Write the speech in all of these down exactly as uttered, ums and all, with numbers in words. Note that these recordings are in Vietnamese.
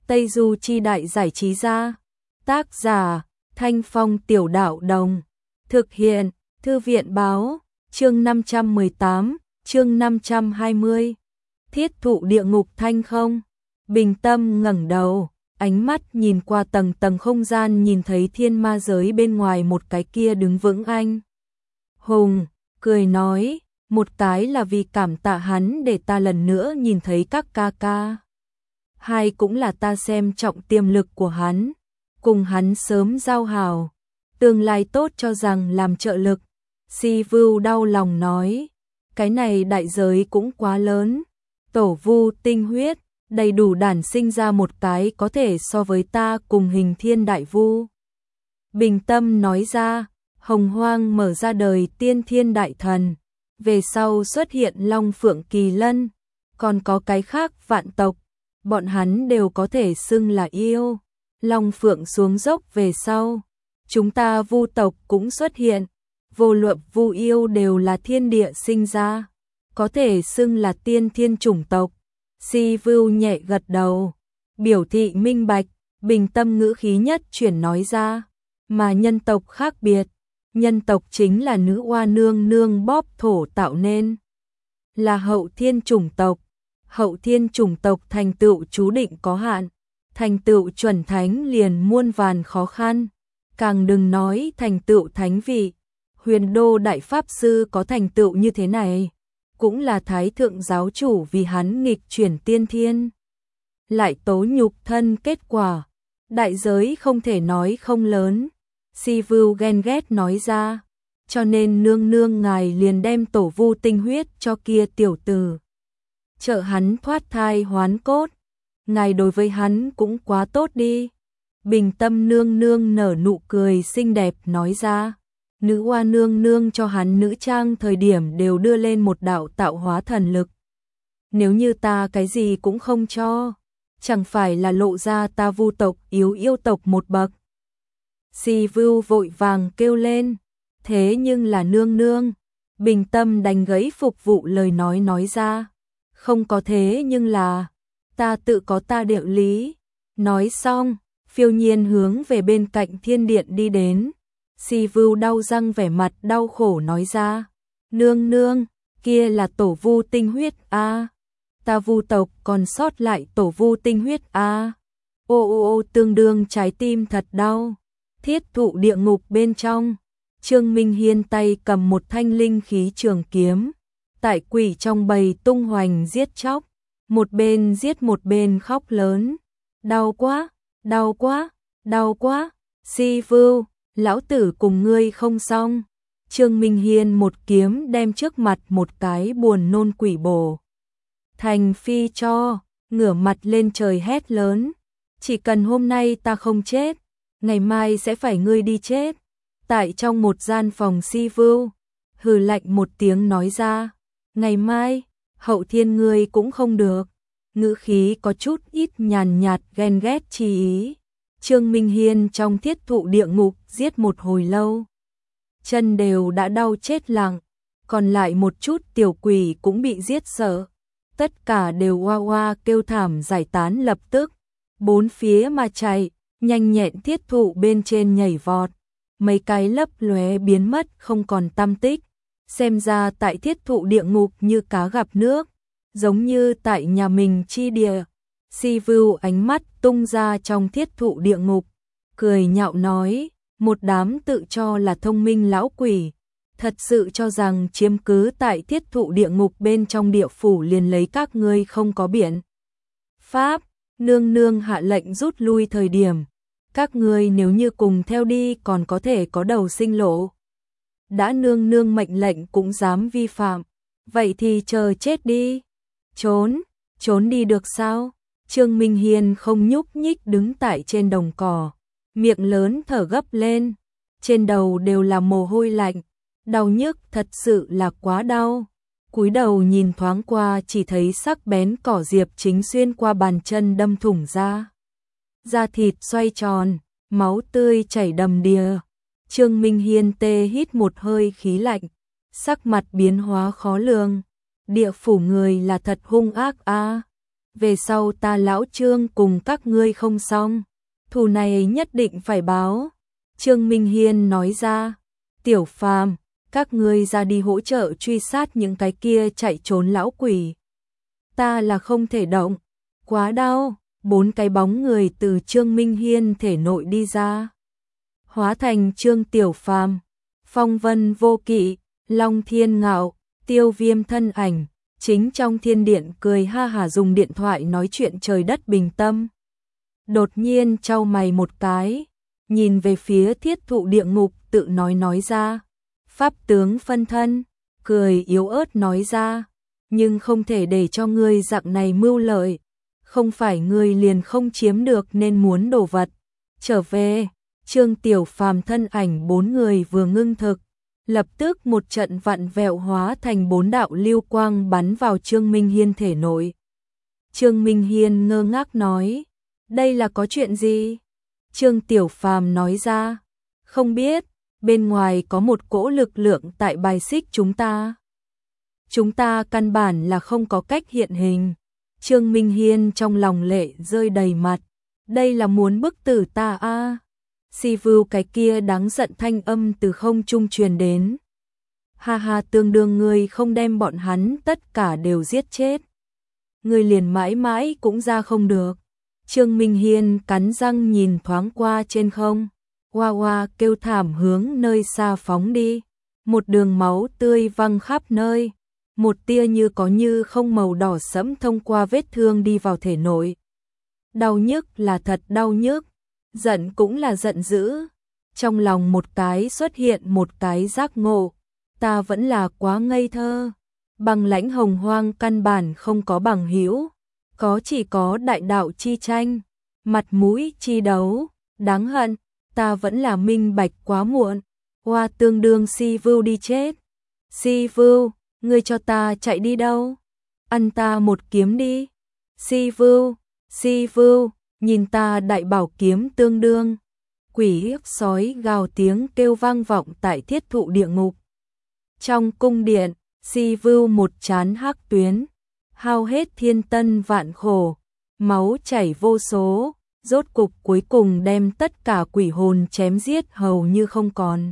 Tây Du Chi Đại Giải Trí Gia. Tác giả Thanh Phong Tiểu Đạo Đồng. Thực hiện Thư viện Báo. Chương năm trăm mười tám, chương năm trăm hai mươi. Thiết thụ địa ngục thanh không. Bình tâm ngẩng đầu, ánh mắt nhìn qua tầng tầng không gian, nhìn thấy thiên ma giới bên ngoài một cái kia đứng vững anh hùng, cười nói, một cái là vì cảm tạ hắn để ta lần nữa nhìn thấy các ca ca. Hai cũng là ta xem trọng tiềm lực của hắn, cùng hắn sớm giao hảo, tương lai tốt cho rằng làm trợ lực. Si Vưu đau lòng nói, cái này đại giới cũng quá lớn, tổ vu tinh huyết, đầy đủ đản sinh ra một cái có thể so với ta cùng hình thiên đại vu. Bình tâm nói ra, hồng hoang mở ra đời tiên thiên đại thần, về sau xuất hiện long phượng kỳ lân, còn có cái khác vạn tộc, bọn hắn đều có thể xưng là yêu. Long phượng xuống dốc về sau, chúng ta vu tộc cũng xuất hiện, vô luận vu yêu đều là thiên địa sinh ra, có thể xưng là tiên thiên chủng tộc. Si Vưu nhẹ gật đầu, biểu thị minh bạch. Bình tâm ngữ khí nhất chuyển nói ra, mà nhân tộc khác biệt, nhân tộc chính là nữ oa nương nương bóp thổ tạo nên, là hậu thiên chủng tộc. Hậu thiên chủng tộc thành tựu chú định có hạn, thành tựu chuẩn thánh liền muôn vàn khó khăn, càng đừng nói thành tựu thánh vị. Huyền Đô đại pháp sư có thành tựu như thế này, cũng là thái thượng giáo chủ vì hắn nghịch chuyển tiên thiên, lại tố nhục thân kết quả, đại giới không thể nói không lớn. Si Vưu ghen ghét nói ra, cho nên nương nương ngài liền đem tổ vu tinh huyết cho kia tiểu tử, trợ hắn thoát thai hoán cốt, ngài đối với hắn cũng quá tốt đi. Bình tâm nương nương nở nụ cười xinh đẹp nói ra, nữ oa nương nương cho hắn nữ trang thời điểm đều đưa lên một đạo tạo hóa thần lực, nếu như ta cái gì cũng không cho, chẳng phải là lộ ra ta vu tộc yếu yêu tộc một bậc. Si Vưu vội vàng kêu lên, thế nhưng là nương nương. Bình tâm đành gãy phục vụ lời nói nói ra, không có thế nhưng là, ta tự có ta địa lý. Nói xong, phiêu nhiên hướng về bên cạnh thiên điện đi đến. Si Vưu đau răng vẻ mặt đau khổ nói ra, nương nương, kia là tổ vu tinh huyết a, à. Ta vu tộc còn sót lại tổ vu tinh huyết a. À. Ô ô ô, tương đương trái tim thật đau. Thiết thụ địa ngục bên trong, Trương Minh Hiên tay cầm một thanh linh khí trường kiếm, tại quỷ trong bầy tung hoành giết chóc, một bên giết một bên khóc lớn, đau quá, đau quá, đau quá. Si Vưu, lão tử cùng ngươi không xong. Trương Minh Hiên một kiếm đem trước mặt một cái buồn nôn quỷ bổ thành phi cho, ngửa mặt lên trời hét lớn, chỉ cần hôm nay ta không chết, ngày mai sẽ phải ngươi đi chết. Tại trong một gian phòng, Si Vưu hừ lạnh một tiếng nói ra, ngày mai, hậu thiên ngươi cũng không được. Ngữ khí có chút ít nhàn nhạt ghen ghét chi ý. Trương Minh Hiên trong thiết thụ địa ngục giết một hồi lâu, chân đều đã đau chết lặng, còn lại một chút tiểu quỷ cũng bị giết sợ, tất cả đều oa oa kêu thảm giải tán, lập tức bốn phía mà chạy, nhanh nhẹn thiết thụ bên trên nhảy vọt, mấy cái lấp lóe biến mất không còn tăm tích. Xem ra tại thiết thụ địa ngục như cá gặp nước, giống như tại nhà mình chi địa. Si Vưu ánh mắt tung ra trong thiết thụ địa ngục, cười nhạo nói, một đám tự cho là thông minh lão quỷ, thật sự cho rằng chiếm cứ tại thiết thụ địa ngục bên trong địa phủ liền lấy các ngươi không có biện pháp. Nương nương hạ lệnh rút lui thời điểm, các ngươi nếu như cùng theo đi còn có thể có đầu sinh lộ. Đã nương nương mệnh lệnh cũng dám vi phạm, vậy thì chờ chết đi. Trốn, trốn đi được sao? Trương Minh Hiên không nhúc nhích đứng tại trên đồng cỏ, miệng lớn thở gấp lên, trên đầu đều là mồ hôi lạnh, đau nhức thật sự là quá đau. Cúi đầu nhìn thoáng qua chỉ thấy sắc bén cỏ diệp chính xuyên qua bàn chân đâm thủng ra, da thịt xoay tròn, máu tươi chảy đầm đìa. Trương Minh Hiên tê hít một hơi khí lạnh, sắc mặt biến hóa khó lường. Địa phủ người là thật hung ác a. À. về sau ta lão Trương cùng các ngươi không xong, thù này nhất định phải báo. Trương Minh Hiên nói ra, Tiểu Phàm, các ngươi ra đi hỗ trợ truy sát những cái kia chạy trốn lão quỷ. Ta là không thể động, quá đau. Bốn cái bóng người từ Trương Minh Hiên thể nội đi ra, hóa thành Trương Tiểu Phàm, Phong Vân Vô Kỵ, Long Thiên Ngạo, Tiêu Viêm thân ảnh, chính trong thiên điện cười ha hả dùng điện thoại nói chuyện trời đất bình tâm. Đột nhiên chau mày một cái, nhìn về phía Thiết Thụ địa ngục tự nói nói ra, pháp tướng phân thân, cười yếu ớt nói ra, nhưng không thể để cho ngươi dạng này mưu lợi, không phải ngươi liền không chiếm được nên muốn đồ vật. Trở về, Trương Tiểu Phàm thân ảnh bốn người vừa ngưng thực, lập tức một trận vặn vẹo hóa thành bốn đạo lưu quang bắn vào Trương Minh Hiên thể nội. Trương Minh Hiên ngơ ngác nói, đây là có chuyện gì? Trương Tiểu Phàm nói ra, không biết, bên ngoài có một cỗ lực lượng tại bài xích chúng ta. Chúng ta căn bản là không có cách hiện hình. Trương Minh Hiên trong lòng lệ rơi đầy mặt, đây là muốn bức tử ta a. À. Si Vưu cái kia đáng giận thanh âm từ không trung truyền đến. Ha ha, tương đương ngươi không đem bọn hắn tất cả đều giết chết, ngươi liền mãi mãi cũng ra không được. Trương Minh Hiên cắn răng nhìn thoáng qua trên không, hoa hoa kêu thảm hướng nơi xa phóng đi, một đường máu tươi văng khắp nơi. Một tia như có như không màu đỏ sẫm thông qua vết thương đi vào thể nội. Đau nhức là thật đau nhức, giận cũng là giận dữ. Trong lòng một cái xuất hiện một cái giác ngộ, ta vẫn là quá ngây thơ. Bằng lãnh hồng hoang căn bản không có bằng hữu, có chỉ có đại đạo chi tranh, mặt mũi chi đấu, đáng hận, ta vẫn là minh bạch quá muộn. Hoa tương đương Si Vưu đi chết. Si Vưu, ngươi cho ta chạy đi đâu? Ăn ta một kiếm đi. Si Vưu, Si Vưu, nhìn ta đại bảo kiếm tương đương. Quỷ hiếp sói gào tiếng kêu vang vọng tại Thiết Thụ địa ngục. Trong cung điện, Si Vưu một chán hắc tuyến, hao hết thiên tân vạn khổ, máu chảy vô số, rốt cục cuối cùng đem tất cả quỷ hồn chém giết hầu như không còn.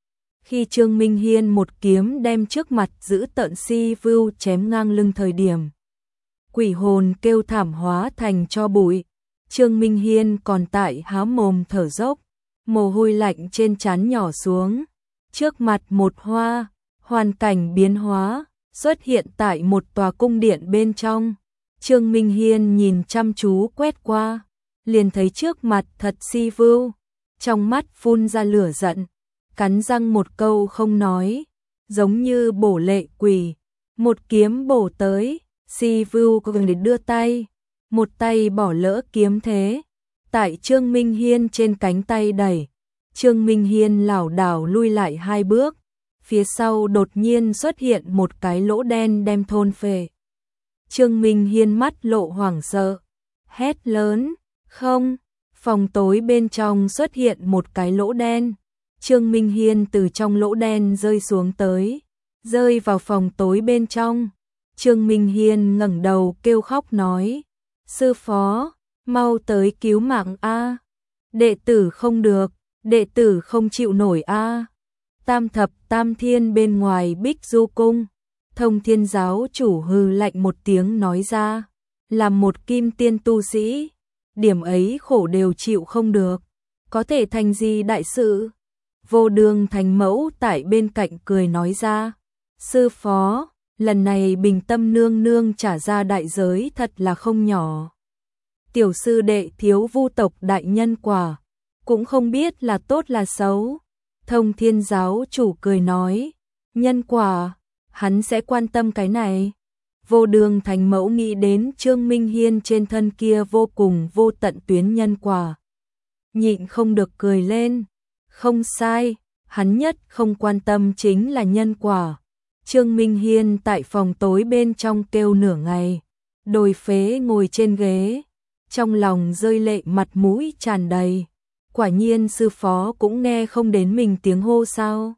Khi Trương Minh Hiên một kiếm đem trước mặt giữ tợn Si Vưu chém ngang lưng thời điểm, quỷ hồn kêu thảm hóa thành cho bụi. Trương Minh Hiên còn tại há mồm thở dốc, mồ hôi lạnh trên trán nhỏ xuống. Trước mặt một hoa, hoàn cảnh biến hóa, xuất hiện tại một tòa cung điện bên trong. Trương Minh Hiên nhìn chăm chú quét qua, liền thấy trước mặt thật Si Vưu, trong mắt phun ra lửa giận, cắn răng một câu không nói, giống như bổ lệ quỷ, một kiếm bổ tới. Si Vưu có gần để đưa tay, một tay bỏ lỡ kiếm thế, tại Trương Minh Hiên trên cánh tay đẩy. Trương Minh Hiên lảo đảo lui lại hai bước, phía sau đột nhiên xuất hiện một cái lỗ đen đem thôn phệ. Trương Minh Hiên mắt lộ hoảng sợ, hét lớn, không, phòng tối bên trong xuất hiện một cái lỗ đen. Trương Minh Hiên từ trong lỗ đen rơi xuống tới, rơi vào phòng tối bên trong. Trương Minh Hiên ngẩng đầu kêu khóc nói, sư phó, mau tới cứu mạng a, đệ tử không được, đệ tử không chịu nổi a. Tam thập tam thiên bên ngoài Bích Du cung, Thông Thiên giáo chủ hừ lạnh một tiếng nói ra, làm một kim tiên tu sĩ, điểm ấy khổ đều chịu không được, có thể thành gì đại sự. Vô Đường Thánh Mẫu tại bên cạnh cười nói ra, sư phó, lần này Bình Tâm nương nương trả ra đại giới thật là không nhỏ. Tiểu sư đệ thiếu vu tộc đại nhân quả, cũng không biết là tốt là xấu. Thông Thiên giáo chủ cười nói, nhân quả, hắn sẽ quan tâm cái này. Vô Đường Thánh Mẫu nghĩ đến Trương Minh Hiên trên thân kia vô cùng vô tận tuyến nhân quả, nhịn không được cười lên. Không sai, hắn nhất không quan tâm chính là nhân quả. Trương Minh Hiên tại phòng tối bên trong kêu nửa ngày, đồi phế ngồi trên ghế, trong lòng rơi lệ mặt mũi tràn đầy. Quả nhiên sư phó cũng nghe không đến mình tiếng hô sao.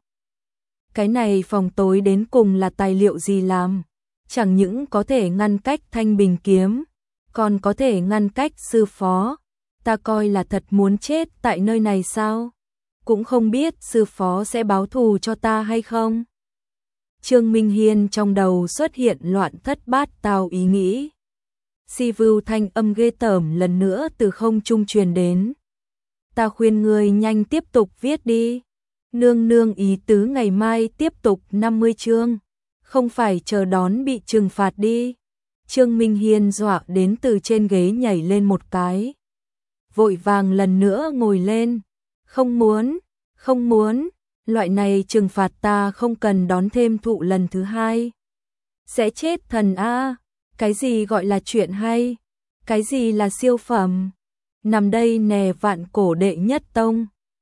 Cái này phòng tối đến cùng là tài liệu gì làm, chẳng những có thể ngăn cách thanh bình kiếm, còn có thể ngăn cách sư phó, ta coi là thật muốn chết tại nơi này sao? Cũng không biết sư phó sẽ báo thù cho ta hay không? Trương Minh Hiên trong đầu xuất hiện loạn thất bát tao ý nghĩ. Si vưu thanh âm ghê tởm lần nữa từ không trung truyền đến. Ta khuyên ngươi nhanh tiếp tục viết đi. Nương nương ý tứ ngày mai tiếp tục năm mươi chương, không phải chờ đón bị trừng phạt đi. Trương Minh Hiên dọa đến từ trên ghế nhảy lên một cái. Vội vàng lần nữa ngồi lên. Không muốn, không muốn, loại này trừng phạt ta không cần đón thêm thụ lần thứ hai. Sẽ chết thần a, cái gì gọi là chuyện hay, cái gì là siêu phẩm. Nằm đây nè vạn cổ đệ nhất tông.